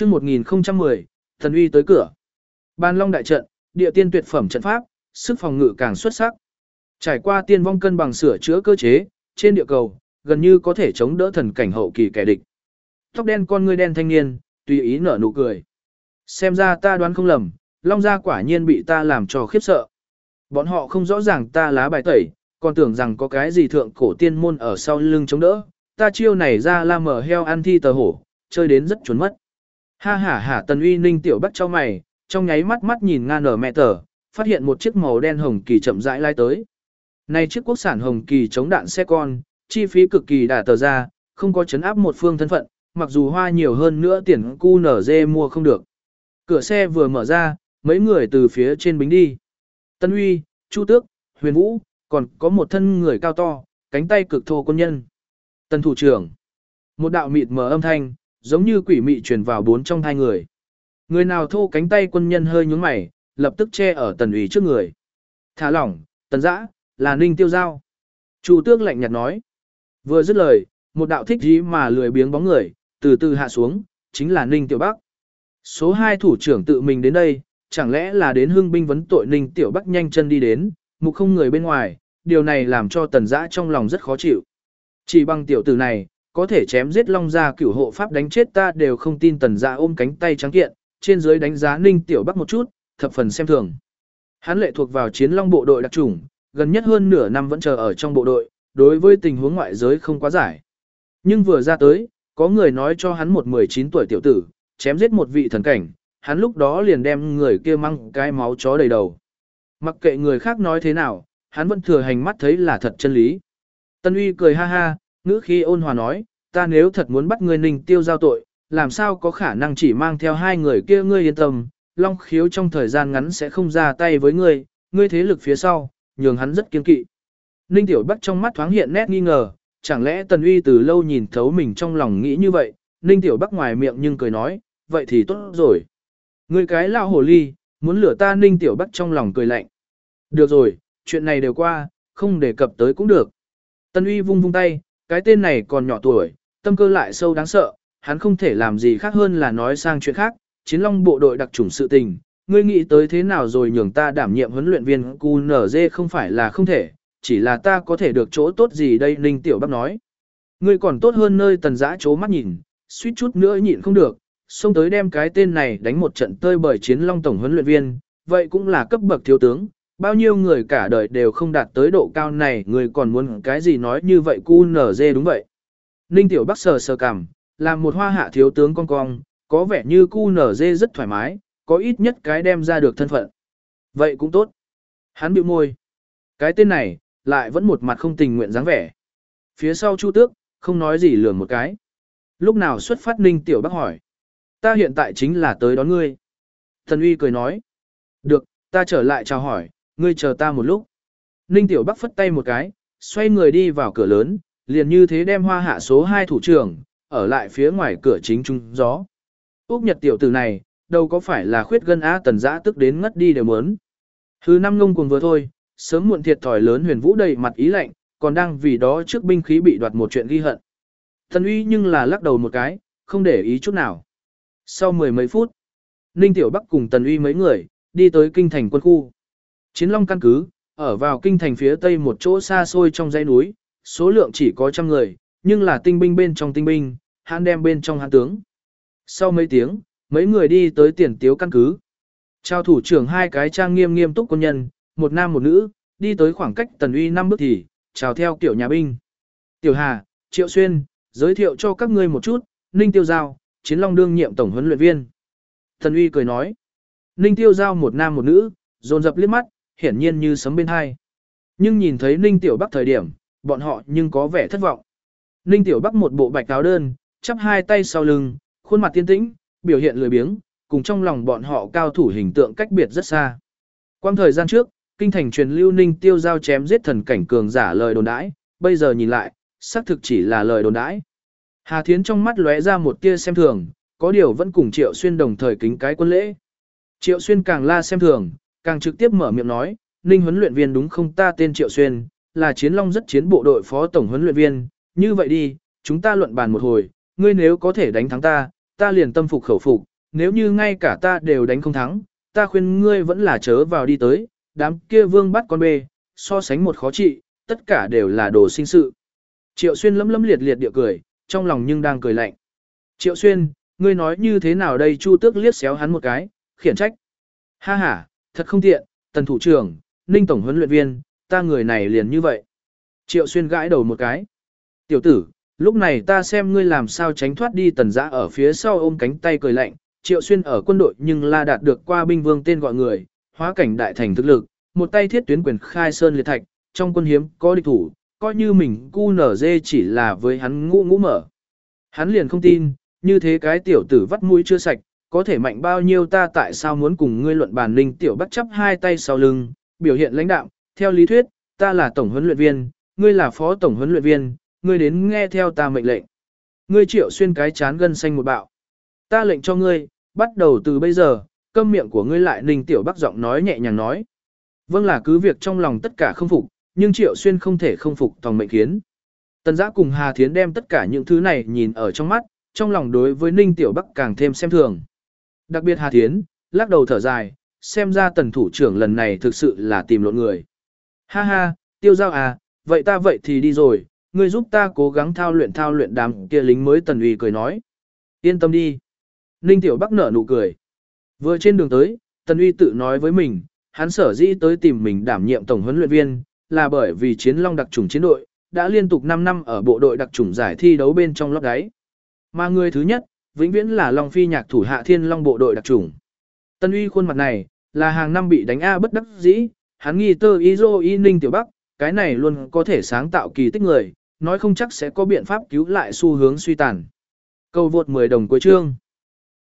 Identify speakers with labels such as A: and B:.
A: Chương 1010, Thần uy tới cửa. Bàn Long đại trận, địa tiên tuyệt phẩm trận pháp, sức phòng ngự càng xuất sắc. Trải qua tiên vong cân bằng sửa chữa cơ chế, trên địa cầu, gần như có thể chống đỡ thần cảnh hậu kỳ kẻ địch. Tóc đen con ngươi đen thanh niên, tùy ý nở nụ cười. Xem ra ta đoán không lầm, Long gia quả nhiên bị ta làm cho khiếp sợ. Bọn họ không rõ ràng ta lá bài tẩy, còn tưởng rằng có cái gì thượng cổ tiên môn ở sau lưng chống đỡ. Ta chiêu này ra la mở heo ăn thi tờ hổ, chơi đến rất chuẩn mất. Ha ha ha, Tần Uy Ninh tiểu bắt cho mày, trong nháy mắt mắt nhìn ngang nở mẹ tờ, phát hiện một chiếc màu đen hồng kỳ chậm rãi lai tới. Này chiếc quốc sản hồng kỳ chống đạn xe con, chi phí cực kỳ đả tờ ra, không có chấn áp một phương thân phận, mặc dù hoa nhiều hơn nữa tiền cu nở dê mua không được. Cửa xe vừa mở ra, mấy người từ phía trên bính đi. Tân Uy, Chu Tước, Huyền Vũ, còn có một thân người cao to, cánh tay cực thô quân nhân. Tân thủ trưởng. Một đạo mịt mờ âm thanh, giống như quỷ mị truyền vào bốn trong hai người. Người nào thô cánh tay quân nhân hơi nhướng mày, lập tức che ở Tần Uy trước người. Thả lỏng, Tần Dã, là Ninh Tiêu Giao. Chu Tước lạnh nhạt nói. Vừa dứt lời, một đạo thích dí mà lười biếng bóng người, từ từ hạ xuống, chính là Ninh Tiểu Bắc. Số 2 thủ trưởng tự mình đến đây, chẳng lẽ là đến hưng binh vấn tội Ninh Tiểu Bắc nhanh chân đi đến, mục không người bên ngoài, điều này làm cho Tần Dã trong lòng rất khó chịu. Chỉ bằng tiểu tử này, có thể chém giết Long gia cửu hộ pháp đánh chết ta đều không tin. Tần Dã ôm cánh tay trắng kiện, trên dưới đánh giá Ninh Tiểu Bắc một chút, thập phần xem thường. Hắn lệ thuộc vào Chiến Long bộ đội đặc chủng, gần nhất hơn nửa năm vẫn chờ ở trong bộ đội, đối với tình huống ngoại giới không quá giải. Nhưng vừa ra tới, có người nói cho hắn một 19 tuổi tiểu tử, chém giết một vị thần cảnh, hắn lúc đó liền đem người kia mang cái máu chó đầy đầu. Mặc kệ người khác nói thế nào, hắn vẫn thừa hành mắt thấy là thật chân lý. Tân Uy cười ha ha, ngữ khí ôn hòa nói, ta nếu thật muốn bắt ngươi Ninh Tiêu Giao tội, làm sao có khả năng chỉ mang theo hai người kia. Ngươi yên tâm, Long Khiếu trong thời gian ngắn sẽ không ra tay với ngươi, ngươi thế lực phía sau, nhường hắn rất kiên kỵ. Ninh Tiểu Bắc trong mắt thoáng hiện nét nghi ngờ, chẳng lẽ Tần Uy từ lâu nhìn thấu mình trong lòng nghĩ như vậy. Ninh Tiểu Bắc ngoài miệng nhưng cười nói, vậy thì tốt rồi. Ngươi cái lão hồ ly, muốn lừa ta. Ninh Tiểu Bắc trong lòng cười lạnh. Được rồi, chuyện này đều qua, không đề cập tới cũng được. Tần Uy vung vung tay, cái tên này còn nhỏ tuổi, tâm cơ lại sâu đáng sợ, hắn không thể làm gì khác hơn là nói sang chuyện khác. Chiến Long bộ đội đặc chủng sự tình, ngươi nghĩ tới thế nào rồi nhường ta đảm nhiệm huấn luyện viên QNZ không phải là không thể, chỉ là ta có thể được chỗ tốt gì đây. Ninh Tiểu Bắc nói. Ngươi còn tốt hơn. Nơi Tần Dã chố mắt nhìn, suýt chút nữa nhịn không được, xông tới đem cái tên này đánh một trận tơi bời. Chiến Long tổng huấn luyện viên, vậy cũng là cấp bậc thiếu tướng, bao nhiêu người cả đời đều không đạt tới độ cao này, người còn muốn cái gì nói như vậy. QNZ đúng vậy. Ninh Tiểu Bắc sờ sờ cằm, làm một hoa hạ thiếu tướng con cong, có vẻ như QNZ rất thoải mái, có ít nhất cái đem ra được thân phận. Vậy cũng tốt. Hắn bĩu môi. Cái tên này, lại vẫn một mặt không tình nguyện dáng vẻ. Phía sau Chu Tước, không nói gì lườm một cái. Lúc nào xuất phát? Ninh Tiểu Bắc hỏi. Ta hiện tại chính là tới đón ngươi. Tần Uy cười nói. Được, ta trở lại chào hỏi, ngươi chờ ta một lúc. Ninh Tiểu Bắc phất tay một cái, xoay người đi vào cửa lớn, liền như thế đem hoa hạ số 2 thủ trưởng, ở lại phía ngoài cửa chính trung gió. Úc Nhật tiểu tử này, đâu có phải là khuyết gân á. Tần Dã tức đến ngất đi đều muốn. Hứ năm ngông cuồng vừa thôi, sớm muộn thiệt thòi lớn. Huyền Vũ đầy mặt ý lạnh, còn đang vì đó trước binh khí bị đoạt một chuyện ghi hận. Tần Uy nhưng là lắc đầu một cái, không để ý chút nào. Sau mười mấy phút, Ninh Tiểu Bắc cùng Tần Uy mấy người, đi tới kinh thành quân khu. Chiến Long căn cứ, ở vào kinh thành phía tây một chỗ xa xôi trong dãy núi, số lượng chỉ có 100 người, nhưng là tinh binh bên trong tinh binh, hãn đem bên trong hãn tướng. Sau mấy tiếng, mấy người đi tới Tiền Tiếu căn cứ. Chào thủ trưởng hai cái trang nghiêm nghiêm túc quân nhân, một nam một nữ, đi tới khoảng cách Tần Uy 5 bước thì, chào theo kiểu nhà binh. Tiểu Hà, Triệu Xuyên, giới thiệu cho các ngươi một chút, Ninh Tiêu Giao, Chiến Long đương nhiệm tổng huấn luyện viên. Tần Uy cười nói. Ninh Tiêu Giao một nam một nữ, dồn dập liếc mắt, hiển nhiên như sấm bên hai. Nhưng nhìn thấy Ninh Tiểu Bắc thời điểm, bọn họ nhưng có vẻ thất vọng. Ninh Tiểu Bắc một bộ bạch áo đơn, chắp hai tay sau lưng, khuôn mặt tiên tĩnh, biểu hiện lười biếng, cùng trong lòng bọn họ cao thủ hình tượng cách biệt rất xa. Quang thời gian trước, kinh thành truyền lưu Ninh Tiêu Giao chém giết thần cảnh cường giả lời đồn đãi, bây giờ nhìn lại, xác thực chỉ là lời đồn đãi. Hà Thiến trong mắt lóe ra một tia xem thường, có điều vẫn cùng Triệu Xuyên đồng thời kính cái quân lễ. Triệu Xuyên càng la xem thường, càng trực tiếp mở miệng nói, Ninh huấn luyện viên đúng không? Ta tên Triệu Xuyên, là Chiến Long rất chiến bộ đội phó tổng huấn luyện viên, như vậy đi, chúng ta luận bàn một hồi, ngươi nếu có thể đánh thắng ta, ta liền tâm phục khẩu phục, nếu như ngay cả ta đều đánh không thắng, ta khuyên ngươi vẫn là chớ vào đi tới, đám kia vương bắt con bê, so sánh một khó trị, tất cả đều là đồ sinh sự. Triệu Xuyên lấm lấm liệt liệt địa cười, trong lòng nhưng đang cười lạnh. Triệu Xuyên, ngươi nói như thế nào đây? Chu Tước liếc xéo hắn một cái, khiển trách. Ha ha, thật không tiện, Tần thủ trưởng, Ninh tổng huấn luyện viên, ta người này liền như vậy. Triệu Xuyên gãi đầu một cái. Tiểu tử, lúc này ta xem ngươi làm sao tránh thoát đi. Tần Dã ở phía sau ôm cánh tay cười lạnh. Triệu Xuyên ở quân đội nhưng là đạt được qua binh vương tên gọi người, hóa cảnh đại thành thực lực, một tay thiết tuyến quyền khai sơn liệt thạch, trong quân hiếm có địch thủ, coi như mình cu nở dê chỉ là với hắn ngũ mở. Hắn liền không tin, như thế cái tiểu tử vắt mũi chưa sạch, có thể mạnh bao nhiêu. Ta tại sao muốn cùng ngươi luận bàn? Ninh Tiểu Bắc chắp hai tay sau lưng, biểu hiện lãnh đạm, theo lý thuyết, ta là tổng huấn luyện viên, ngươi là phó tổng huấn luyện viên, ngươi đến nghe theo ta mệnh lệnh. Ngươi Triệu Xuyên cái chán gân xanh một bạo. Ta lệnh cho ngươi, bắt đầu từ bây giờ, câm miệng của ngươi lại. Ninh Tiểu Bắc giọng nói nhẹ nhàng nói. Vâng, là cứ việc trong lòng tất cả không phục, nhưng Triệu Xuyên không thể không phục tòng mệnh kiến. Tần Dã cùng Hà Thiến đem tất cả những thứ này nhìn ở trong mắt, trong lòng đối với Ninh Tiểu Bắc càng thêm xem thường. Đặc biệt Hà Thiến, lắc đầu thở dài, xem ra Tần thủ trưởng lần này thực sự là tìm lộn người. Ha ha, Tiêu Giao à, vậy thì đi rồi, ngươi giúp ta cố gắng thao luyện đám kia lính mới. Tần Uy cười nói. Yên tâm đi. Ninh Tiểu Bắc nở nụ cười. Vừa trên đường tới, Tần Uy tự nói với mình, hắn sở dĩ tới tìm mình đảm nhiệm tổng huấn luyện viên, là bởi vì Chiến Long đặc chủng chiến đội, đã liên tục 5 năm ở bộ đội đặc chủng giải thi đấu bên trong lót đáy. Mà người thứ nhất, vĩnh viễn là Long Phi Nhạc thủ hạ Thiên Long bộ đội đặc chủng. Tần Uy khuôn mặt này, là hàng năm bị đánh A bất đắc dĩ, hắn nghi tơ ý dô y Ninh Tiểu Bắc, cái này luôn có thể sáng tạo kỳ tích người, nói không chắc sẽ có biện pháp cứu lại xu hướng suy tàn. Câu vượt 10 đồng cuối chương.